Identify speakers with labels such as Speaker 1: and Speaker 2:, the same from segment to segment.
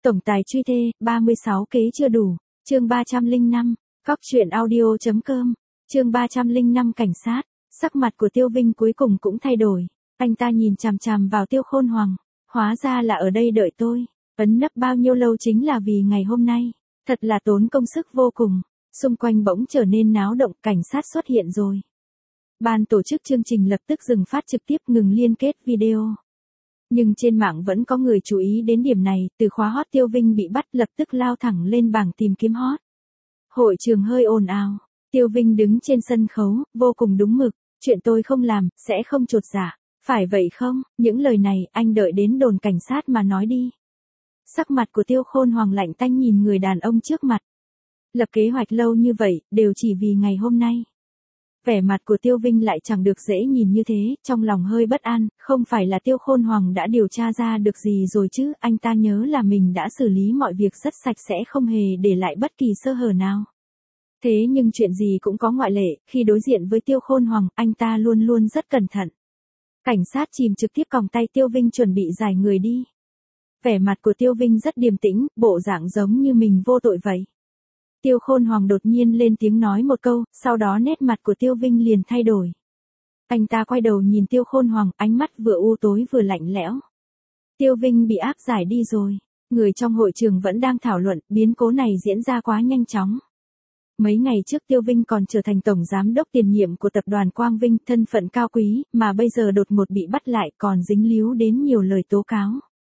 Speaker 1: Tổng tài truy thê, 36 kế chưa đủ. Chương 305. Cóc truyện audio.com. Chương 305 cảnh sát. Sắc mặt của Tiêu Vinh cuối cùng cũng thay đổi. Anh ta nhìn chằm chằm vào Tiêu Khôn Hoàng. Hóa ra là ở đây đợi tôi. Ấn nấp bao nhiêu lâu chính là vì ngày hôm nay. Thật là tốn công sức vô cùng. Xung quanh bỗng trở nên náo động, cảnh sát xuất hiện rồi. Ban tổ chức chương trình lập tức dừng phát trực tiếp, ngừng liên kết video. Nhưng trên mạng vẫn có người chú ý đến điểm này, từ khóa hot Tiêu Vinh bị bắt lập tức lao thẳng lên bảng tìm kiếm hot. Hội trường hơi ồn ào. Tiêu Vinh đứng trên sân khấu, vô cùng đúng mực. Chuyện tôi không làm, sẽ không chột dạ. Phải vậy không? Những lời này, anh đợi đến đồn cảnh sát mà nói đi. Sắc mặt của Tiêu Khôn Hoàng lạnh tanh nhìn người đàn ông trước mặt. Lập kế hoạch lâu như vậy, đều chỉ vì ngày hôm nay. Vẻ mặt của Tiêu Vinh lại chẳng được dễ nhìn như thế, trong lòng hơi bất an, không phải là Tiêu Khôn Hoàng đã điều tra ra được gì rồi chứ, anh ta nhớ là mình đã xử lý mọi việc rất sạch sẽ, không hề để lại bất kỳ sơ hở nào. Thế nhưng chuyện gì cũng có ngoại lệ, khi đối diện với Tiêu Khôn Hoàng, anh ta luôn luôn rất cẩn thận. Cảnh sát chìm trực tiếp còng tay Tiêu Vinh chuẩn bị giải người đi. Vẻ mặt của Tiêu Vinh rất điềm tĩnh, bộ dạng giống như mình vô tội vậy. Tiêu Khôn Hoàng đột nhiên lên tiếng nói một câu, sau đó nét mặt của Tiêu Vinh liền thay đổi. Anh ta quay đầu nhìn Tiêu Khôn Hoàng, ánh mắt vừa u tối vừa lạnh lẽo. Tiêu Vinh bị áp giải đi rồi. Người trong hội trường vẫn đang thảo luận, biến cố này diễn ra quá nhanh chóng. Mấy ngày trước Tiêu Vinh còn trở thành tổng giám đốc tiền nhiệm của tập đoàn Quang Vinh, thân phận cao quý, mà bây giờ đột ngột bị bắt lại còn dính líu đến nhiều lời tố cáo.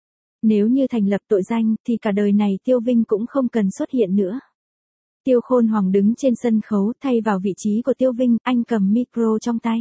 Speaker 1: Nếu như thành lập tội danh thì cả đời này Tiêu Vinh cũng không cần xuất hiện nữa. Tiêu Khôn Hoàng đứng trên sân khấu, thay vào vị trí của Tiêu Vinh, anh cầm micro trong tay.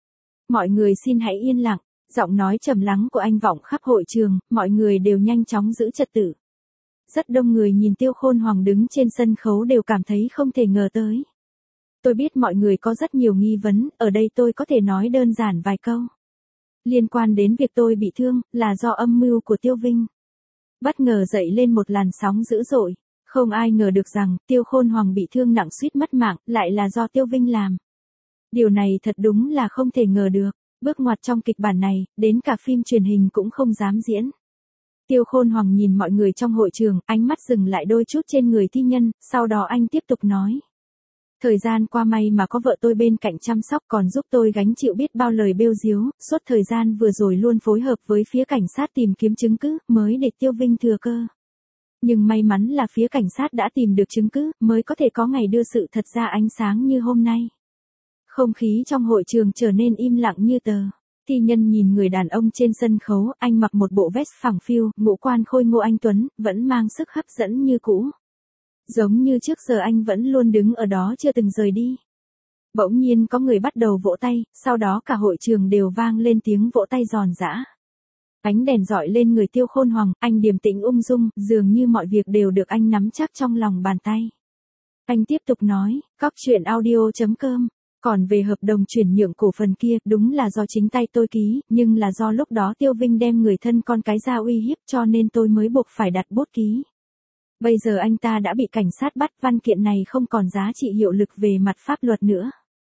Speaker 1: Mọi người xin hãy yên lặng, giọng nói trầm lắng của anh vọng khắp hội trường, mọi người đều nhanh chóng giữ trật tự. Rất đông người nhìn Tiêu Khôn Hoàng đứng trên sân khấu đều cảm thấy không thể ngờ tới. Tôi biết mọi người có rất nhiều nghi vấn, ở đây tôi có thể nói đơn giản vài câu. Liên quan đến việc tôi bị thương, là do âm mưu của Tiêu Vinh. Bất ngờ dậy lên một làn sóng dữ dội. Không ai ngờ được rằng, Tiêu Khôn Hoàng bị thương nặng suýt mất mạng, lại là do Tiêu Vinh làm. Điều này thật đúng là không thể ngờ được. Bước ngoặt trong kịch bản này, đến cả phim truyền hình cũng không dám diễn. Tiêu Khôn Hoàng nhìn mọi người trong hội trường, ánh mắt dừng lại đôi chút trên người thi nhân, sau đó anh tiếp tục nói. Thời gian qua may mà có vợ tôi bên cạnh chăm sóc, còn giúp tôi gánh chịu biết bao lời bêu diếu, suốt thời gian vừa rồi luôn phối hợp với phía cảnh sát tìm kiếm chứng cứ, mới để Tiêu Vinh thừa cơ. Nhưng may mắn là phía cảnh sát đã tìm được chứng cứ, mới có thể có ngày đưa sự thật ra ánh sáng như hôm nay. Không khí trong hội trường trở nên im lặng như tờ. Thi nhân nhìn người đàn ông trên sân khấu, anh mặc một bộ vest phẳng phiu, ngũ quan khôi ngô anh tuấn, vẫn mang sức hấp dẫn như cũ. Giống như trước giờ anh vẫn luôn đứng ở đó chưa từng rời đi. Bỗng nhiên có người bắt đầu vỗ tay, sau đó cả hội trường đều vang lên tiếng vỗ tay giòn giã. Ánh đèn dọi lên người Tiêu Khôn Hoàng, anh điềm tĩnh ung dung, dường như mọi việc đều được anh nắm chắc trong lòng bàn tay. Anh tiếp tục nói, cóc truyện audio.com. Còn về hợp đồng chuyển nhượng cổ phần kia, đúng là do chính tay tôi ký, nhưng là do lúc đó Tiêu Vinh đem người thân con cái ra uy hiếp cho nên tôi mới buộc phải đặt bút ký. Bây giờ anh ta đã bị cảnh sát bắt, văn kiện này không còn giá trị hiệu lực về mặt pháp luật nữa.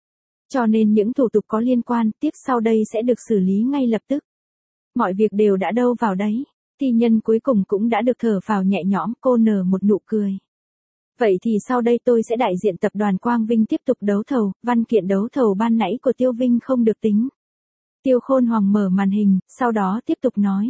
Speaker 1: Cho nên những thủ tục có liên quan, tiếp sau đây sẽ được xử lý ngay lập tức. Mọi việc đều đã đâu vào đấy. Thi nhân cuối cùng cũng đã được thở phào nhẹ nhõm, cô nở một nụ cười. Vậy thì sau đây tôi sẽ đại diện tập đoàn Quang Vinh tiếp tục đấu thầu, văn kiện đấu thầu ban nãy của Tiêu Vinh không được tính. Tiêu Khôn Hoàng mở màn hình, sau đó tiếp tục nói.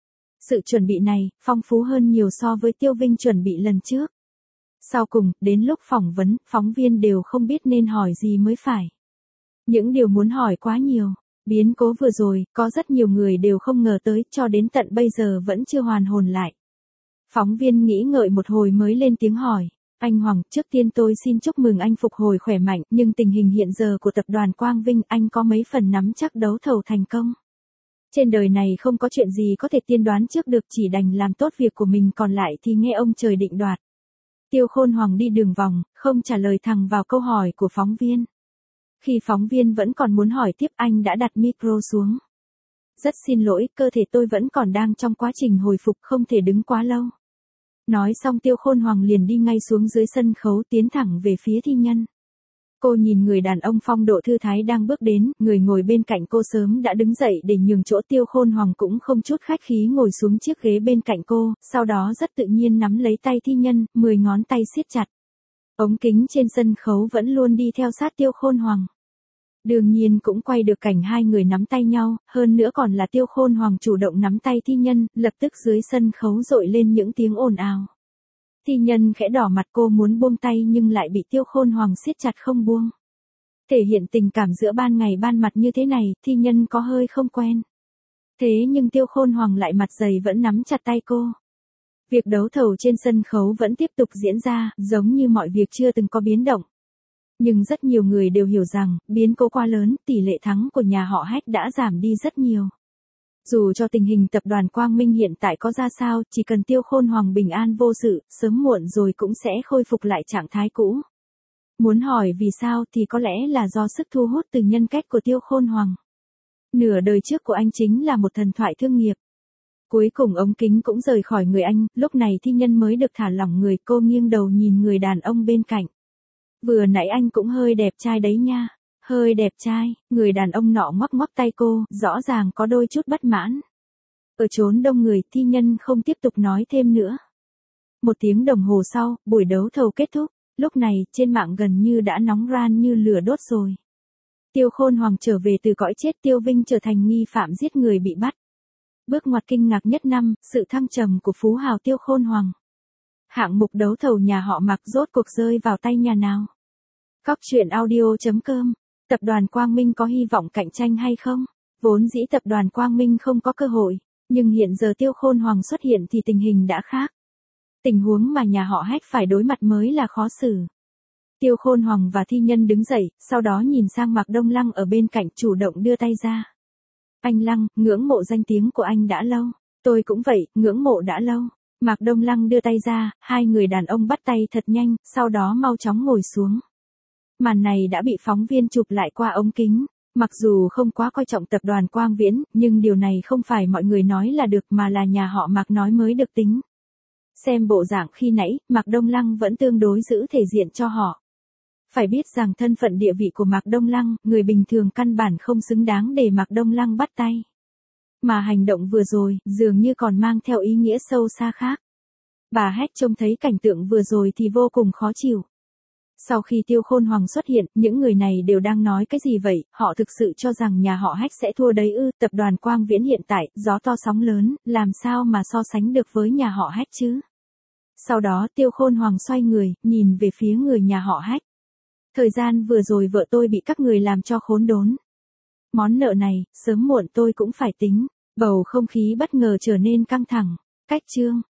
Speaker 1: Sự chuẩn bị này, phong phú hơn nhiều so với Tiêu Vinh chuẩn bị lần trước. Sau cùng, đến lúc phỏng vấn, phóng viên đều không biết nên hỏi gì mới phải. Những điều muốn hỏi quá nhiều. Biến cố vừa rồi, có rất nhiều người đều không ngờ tới, cho đến tận bây giờ vẫn chưa hoàn hồn lại. Phóng viên nghĩ ngợi một hồi mới lên tiếng hỏi. Anh Hoàng, trước tiên tôi xin chúc mừng anh phục hồi khỏe mạnh, nhưng tình hình hiện giờ của tập đoàn Quang Vinh, anh có mấy phần nắm chắc đấu thầu thành công. Trên đời này không có chuyện gì có thể tiên đoán trước được, chỉ đành làm tốt việc của mình, còn lại thì nghe ông trời định đoạt. Tiêu Khôn Hoàng đi đường vòng, không trả lời thẳng vào câu hỏi của phóng viên. Khi phóng viên vẫn còn muốn hỏi tiếp, anh đã đặt micro xuống. Rất xin lỗi, cơ thể tôi vẫn còn đang trong quá trình hồi phục, không thể đứng quá lâu. Nói xong Tiêu Khôn Hoàng liền đi ngay xuống dưới sân khấu, tiến thẳng về phía thi nhân. Cô nhìn người đàn ông phong độ thư thái đang bước đến, người ngồi bên cạnh cô sớm đã đứng dậy để nhường chỗ. Tiêu Khôn Hoàng cũng không chút khách khí ngồi xuống chiếc ghế bên cạnh cô, sau đó rất tự nhiên nắm lấy tay thi nhân, 10 ngón tay siết chặt. Ống kính trên sân khấu vẫn luôn đi theo sát Tiêu Khôn Hoàng. Đương nhiên cũng quay được cảnh hai người nắm tay nhau, hơn nữa còn là Tiêu Khôn Hoàng chủ động nắm tay thi nhân, lập tức dưới sân khấu rội lên những tiếng ồn ào. Thi nhân khẽ đỏ mặt, cô muốn buông tay nhưng lại bị Tiêu Khôn Hoàng siết chặt không buông. Thể hiện tình cảm giữa ban ngày ban mặt như thế này, thi nhân có hơi không quen. Thế nhưng Tiêu Khôn Hoàng lại mặt dày vẫn nắm chặt tay cô. Việc đấu thầu trên sân khấu vẫn tiếp tục diễn ra, giống như mọi việc chưa từng có biến động. Nhưng rất nhiều người đều hiểu rằng, biến cố quá lớn, tỷ lệ thắng của nhà họ Hách đã giảm đi rất nhiều. Dù cho tình hình tập đoàn Quang Minh hiện tại có ra sao, chỉ cần Tiêu Khôn Hoàng bình an vô sự, sớm muộn rồi cũng sẽ khôi phục lại trạng thái cũ. Muốn hỏi vì sao thì có lẽ là do sức thu hút từ nhân cách của Tiêu Khôn Hoàng. Nửa đời trước của anh chính là một thần thoại thương nghiệp. Cuối cùng ống kính cũng rời khỏi người anh, lúc này thi nhân mới được thả lỏng người. Cô nghiêng đầu nhìn người đàn ông bên cạnh. Vừa nãy anh cũng hơi đẹp trai đấy nha. Hơi đẹp trai, người đàn ông nọ ngoắc ngoắc tay cô, rõ ràng có đôi chút bất mãn. Ở chốn đông người, thi nhân không tiếp tục nói thêm nữa. 1 tiếng đồng hồ sau, buổi đấu thầu kết thúc. Lúc này, trên mạng gần như đã nóng ran như lửa đốt rồi. Tiêu Khôn Hoàng trở về từ cõi chết, Tiêu Vinh trở thành nghi phạm giết người bị bắt. Bước ngoặt kinh ngạc nhất năm, sự thăng trầm của phú hào Tiêu Khôn Hoàng. Hạng mục đấu thầu nhà họ Mạc rốt cuộc rơi vào tay nhà nào? Cóc truyện audio.com. Tập đoàn Quang Minh có hy vọng cạnh tranh hay không? Vốn dĩ tập đoàn Quang Minh không có cơ hội, nhưng hiện giờ Tiêu Khôn Hoàng xuất hiện thì tình hình đã khác. Tình huống mà nhà họ Hách phải đối mặt mới là khó xử. Tiêu Khôn Hoàng và thi nhân đứng dậy, sau đó nhìn sang Mạc Đông Lăng ở bên cạnh, chủ động đưa tay ra. Anh Lăng, ngưỡng mộ danh tiếng của anh đã lâu. Tôi cũng vậy, ngưỡng mộ đã lâu. Mạc Đông Lăng đưa tay ra, hai người đàn ông bắt tay thật nhanh, sau đó mau chóng ngồi xuống. Màn này đã bị phóng viên chụp lại qua ống kính. Mặc dù không quá coi trọng tập đoàn Quang Viễn, nhưng điều này không phải mọi người nói là được mà là nhà họ Mạc nói mới được tính. Xem bộ dạng khi nãy, Mạc Đông Lăng vẫn tương đối giữ thể diện cho họ. Phải biết rằng thân phận địa vị của Mạc Đông Lăng, người bình thường căn bản không xứng đáng để Mạc Đông Lăng bắt tay. Mà hành động vừa rồi, dường như còn mang theo ý nghĩa sâu xa khác. Bà Hách trông thấy cảnh tượng vừa rồi thì vô cùng khó chịu. Sau khi Tiêu Khôn Hoàng xuất hiện, những người này đều đang nói cái gì vậy, họ thực sự cho rằng nhà họ Hách sẽ thua đấy ư? Tập đoàn Quang Viễn hiện tại, gió to sóng lớn, làm sao mà so sánh được với nhà họ Hách chứ? Sau đó Tiêu Khôn Hoàng xoay người, nhìn về phía người nhà họ Hách. Thời gian vừa rồi vợ tôi bị các người làm cho khốn đốn. Món nợ này, sớm muộn tôi cũng phải tính. Bầu không khí bất ngờ trở nên căng thẳng. Cách chương